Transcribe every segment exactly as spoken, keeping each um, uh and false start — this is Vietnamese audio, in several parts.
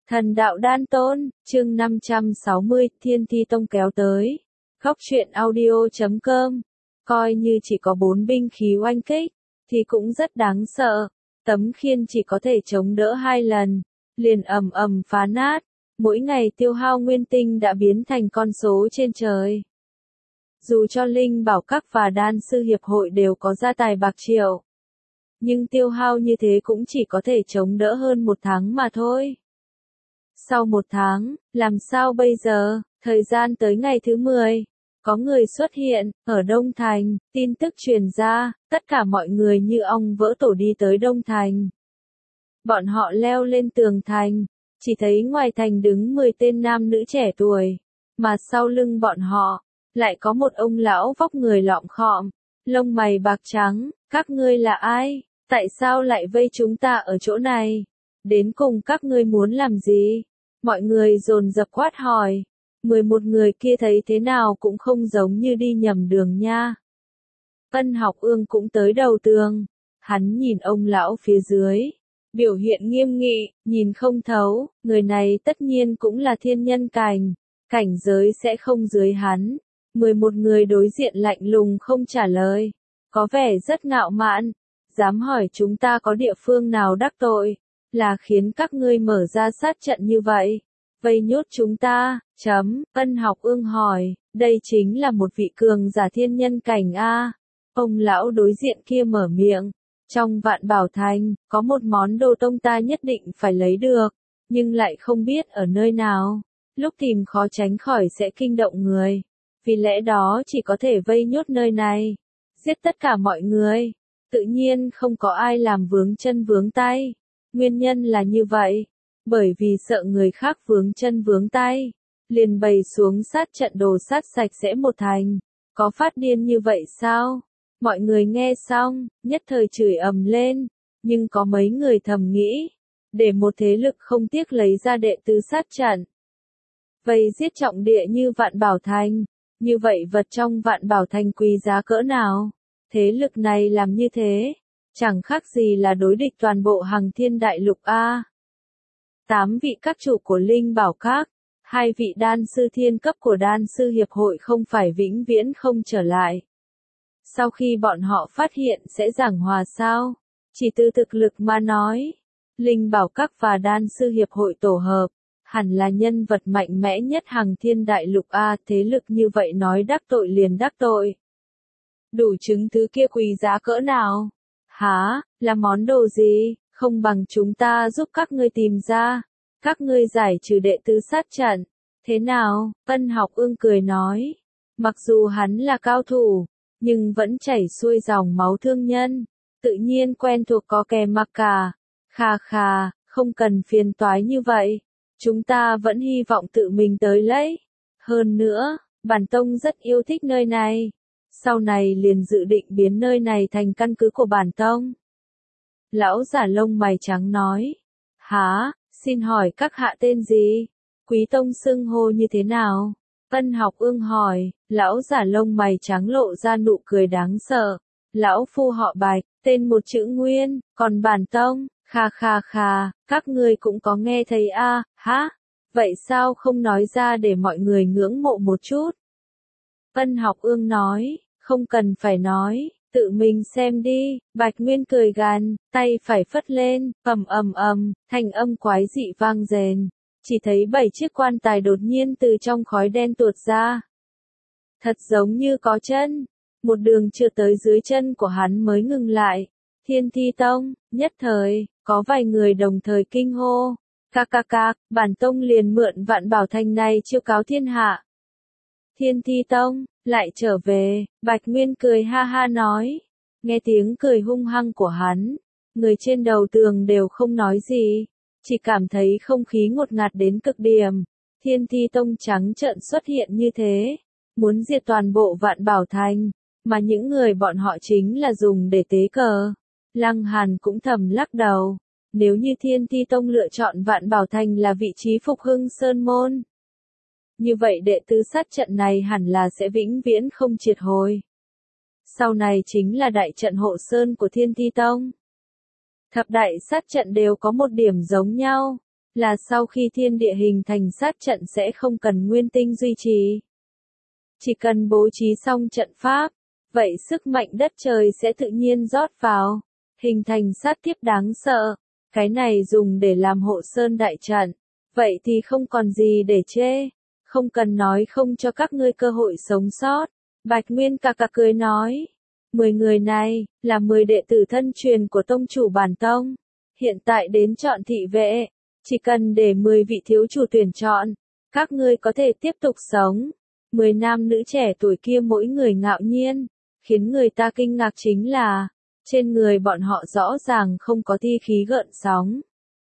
Thần đạo đan tôn, chương năm trăm sáu mươi, Thiên Thi Tông kéo tới. Góc truyện audio chấm com. Coi như chỉ có bốn binh khí oanh kích, thì cũng rất đáng sợ. Tấm khiên chỉ có thể chống đỡ hai lần, liền ầm ầm phá nát. Mỗi ngày tiêu hao nguyên tinh đã biến thành con số trên trời. Dù cho Linh Bảo Các và Đan Sư Hiệp hội đều có gia tài bạc triệu, nhưng tiêu hao như thế cũng chỉ có thể chống đỡ hơn một tháng mà thôi. Sau một tháng, làm sao bây giờ? Thời gian tới ngày thứ mười, có người xuất hiện, ở Đông Thành, tin tức truyền ra, tất cả mọi người như ong vỡ tổ đi tới Đông Thành. Bọn họ leo lên tường thành, chỉ thấy ngoài thành đứng mười tên nam nữ trẻ tuổi, mà sau lưng bọn họ, lại có một ông lão vóc người lọm khọm, lông mày bạc trắng. Các ngươi là ai? Tại sao lại vây chúng ta ở chỗ này? Đến cùng các ngươi muốn làm gì? Mọi người dồn dập quát hỏi. Mười một người kia thấy thế nào cũng không giống như đi nhầm đường nha. Ân Học Ương cũng tới đầu tường. Hắn nhìn ông lão phía dưới, biểu hiện nghiêm nghị, nhìn không thấu. Người này tất nhiên cũng là thiên nhân cảnh, cảnh giới sẽ không dưới hắn. Mười một người đối diện lạnh lùng không trả lời, có vẻ rất ngạo mạn. Dám hỏi chúng ta có địa phương nào đắc tội, là khiến các ngươi mở ra sát trận như vậy, vây nhốt chúng ta, chấm. Ân Học Ương hỏi, đây chính là một vị cường giả thiên nhân cảnh a. Ông lão đối diện kia mở miệng, trong Vạn Bảo Thành, có một món đồ tông ta nhất định phải lấy được, nhưng lại không biết ở nơi nào, lúc tìm khó tránh khỏi sẽ kinh động người, vì lẽ đó chỉ có thể vây nhốt nơi này, giết tất cả mọi người. Tự nhiên không có ai làm vướng chân vướng tay. Nguyên nhân là như vậy, bởi vì sợ người khác vướng chân vướng tay, liền bày xuống sát trận đồ sát sạch sẽ một thành. Có phát điên như vậy sao? Mọi người nghe xong, nhất thời chửi ầm lên, nhưng có mấy người thầm nghĩ, để một thế lực không tiếc lấy ra đệ tứ sát trận, vây giết trọng địa như Vạn Bảo Thành, như vậy vật trong Vạn Bảo Thành quý giá cỡ nào? Thế lực này làm như thế, chẳng khác gì là đối địch toàn bộ Hằng Thiên Đại Lục a. Tám vị các chủ của Linh Bảo Các, hai vị đan sư thiên cấp của Đan Sư Hiệp hội không phải vĩnh viễn không trở lại. Sau khi bọn họ phát hiện sẽ giảng hòa sao? Chỉ từ thực lực mà nói, Linh Bảo Các và Đan Sư Hiệp hội tổ hợp, hẳn là nhân vật mạnh mẽ nhất Hằng Thiên Đại Lục a. Thế lực như vậy nói đắc tội liền đắc tội. Đủ chứng thứ kia quý giá cỡ nào? Hả, là món đồ gì? Không bằng chúng ta giúp các ngươi tìm ra. Các ngươi giải trừ đệ tứ sát trận. Thế nào? Ân Học Ương cười nói. Mặc dù hắn là cao thủ, nhưng vẫn chảy xuôi dòng máu thương nhân. Tự nhiên quen thuộc có kẻ mặc cả. Khà khà, không cần phiền toái như vậy. Chúng ta vẫn hy vọng tự mình tới lấy. Hơn nữa, bản tông rất yêu thích nơi này. Sau này liền dự định biến nơi này thành căn cứ của bản tông. Lão giả lông mày trắng nói. Hả, xin hỏi các hạ tên gì? Quý tông xưng hô như thế nào? Ân Học Ương hỏi. Lão giả lông mày trắng lộ ra nụ cười đáng sợ. Lão phu họ Bạch, tên một chữ Nguyên, còn bản tông, kha kha kha, các ngươi cũng có nghe thấy a, à, hả? Vậy sao không nói ra để mọi người ngưỡng mộ một chút? Ân Học Ương nói. Không cần phải nói, tự mình xem đi. Bạch Nguyên cười gằn, tay phải phất lên, ầm ầm ầm, thành âm quái dị vang rền. Chỉ thấy bảy chiếc quan tài đột nhiên từ trong khói đen tuột ra. Thật giống như có chân. Một đường chưa tới dưới chân của hắn mới ngừng lại. Thiên Thi Tông, nhất thời, có vài người đồng thời kinh hô. Cạc cạc cạc, bản tông liền mượn Vạn Bảo Thành này chiêu cáo thiên hạ. Thiên Thi Tông, lại trở về, Bạch Nguyên cười ha ha nói. Nghe tiếng cười hung hăng của hắn, người trên đầu tường đều không nói gì, chỉ cảm thấy không khí ngột ngạt đến cực điểm. Thiên Thi Tông trắng trợn xuất hiện như thế, muốn diệt toàn bộ Vạn Bảo Thành, mà những người bọn họ chính là dùng để tế cờ. Lăng Hàn cũng thầm lắc đầu, nếu như Thiên Thi Tông lựa chọn Vạn Bảo Thành là vị trí phục hưng sơn môn, như vậy đệ tứ sát trận này hẳn là sẽ vĩnh viễn không triệt hồi. Sau này chính là đại trận hộ sơn của Thiên Thi Tông. Thập đại sát trận đều có một điểm giống nhau, là sau khi thiên địa hình thành sát trận sẽ không cần nguyên tinh duy trì. Chỉ cần bố trí xong trận pháp, vậy sức mạnh đất trời sẽ tự nhiên rót vào, hình thành sát tiếp đáng sợ. Cái này dùng để làm hộ sơn đại trận, vậy thì không còn gì để chê, không cần nói không cho các ngươi cơ hội sống sót. Bạch Nguyên cà cà cười nói, mười người này, là mười đệ tử thân truyền của tông chủ bản tông, hiện tại đến chọn thị vệ, chỉ cần để mười vị thiếu chủ tuyển chọn, các ngươi có thể tiếp tục sống. Mười nam nữ trẻ tuổi kia mỗi người ngạo nhiên, khiến người ta kinh ngạc chính là, trên người bọn họ rõ ràng không có thi khí gợn sóng.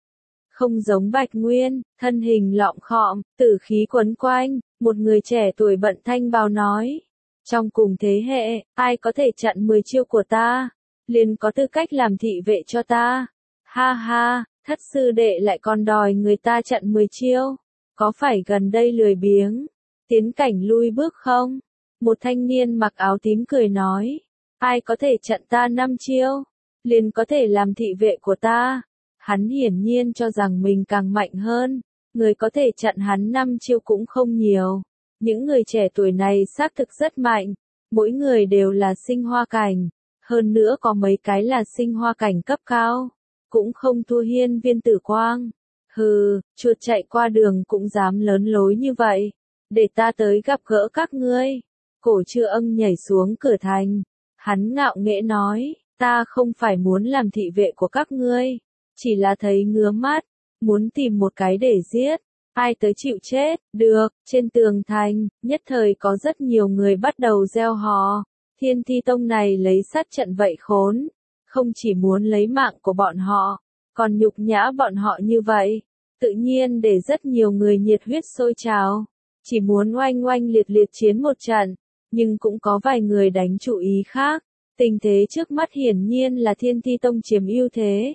Không giống Bạch Nguyên, thân hình lọng khọm, tử khí quấn quanh, một người trẻ tuổi bận thanh bào nói. Trong cùng thế hệ, ai có thể chặn mười chiêu của ta, liền có tư cách làm thị vệ cho ta. Ha ha, thất sư đệ lại còn đòi người ta chặn mười chiêu, có phải gần đây lười biếng, tiến cảnh lui bước không? Một thanh niên mặc áo tím cười nói, ai có thể chặn ta năm chiêu, liền có thể làm thị vệ của ta. Hắn hiển nhiên cho rằng mình càng mạnh hơn, người có thể chặn hắn năm chiêu cũng không nhiều. Những người trẻ tuổi này xác thực rất mạnh, mỗi người đều là sinh hoa cảnh, hơn nữa có mấy cái là sinh hoa cảnh cấp cao, cũng không thua hiên viên tử quang. Hừ, chuột chạy qua đường cũng dám lớn lối như vậy, để ta tới gặp gỡ các ngươi. Cổ Trư Ân nhảy xuống cửa thành, hắn ngạo nghễ nói, ta không phải muốn làm thị vệ của các ngươi, chỉ là thấy ngứa mắt, muốn tìm một cái để giết. Ai tới chịu chết, được, trên tường thành, nhất thời có rất nhiều người bắt đầu reo hò, Thiên Thi Tông này lấy sát trận vậy khốn, không chỉ muốn lấy mạng của bọn họ, còn nhục nhã bọn họ như vậy, tự nhiên để rất nhiều người nhiệt huyết sôi trào, chỉ muốn oanh oanh liệt liệt chiến một trận, nhưng cũng có vài người đánh chủ ý khác, tình thế trước mắt hiển nhiên là Thiên Thi Tông chiếm ưu thế.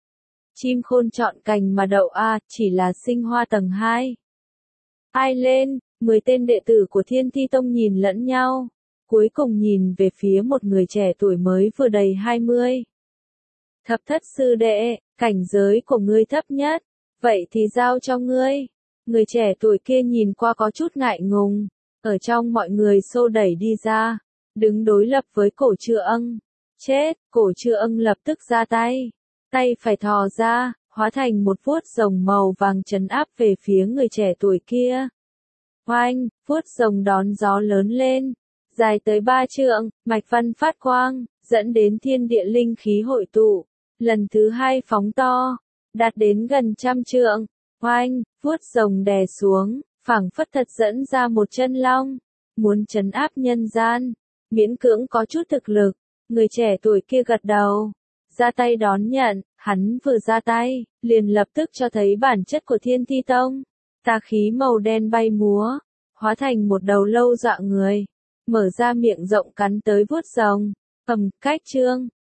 Chim khôn chọn cành mà đậu a, chỉ là sinh hoa tầng hai. Ai lên, mười tên đệ tử của Thiên Thi Tông nhìn lẫn nhau, cuối cùng nhìn về phía một người trẻ tuổi mới vừa đầy hai mươi. Thập thất sư đệ, cảnh giới của ngươi thấp nhất, vậy thì giao cho ngươi. Người trẻ tuổi kia nhìn qua có chút ngại ngùng, ở trong mọi người xô đẩy đi ra, đứng đối lập với Cổ Trư Ân. Chết, Cổ Trư Ân lập tức ra tay. Tay phải thò ra, hóa thành một vuốt rồng màu vàng trấn áp về phía người trẻ tuổi kia. Oanh, vuốt rồng đón gió lớn lên, dài tới ba trượng, mạch văn phát quang, dẫn đến thiên địa linh khí hội tụ. Lần thứ hai phóng to, đạt đến gần trăm trượng. Oanh, vuốt rồng đè xuống, phảng phất thật dẫn ra một chân long, muốn trấn áp nhân gian, miễn cưỡng có chút thực lực. Người trẻ tuổi kia gật đầu, ra tay đón nhận, hắn vừa ra tay, liền lập tức cho thấy bản chất của Thiên Thi Tông. Tà khí màu đen bay múa, hóa thành một đầu lâu dọa người, mở ra miệng rộng cắn tới vuốt rồng, ầm, cách trương,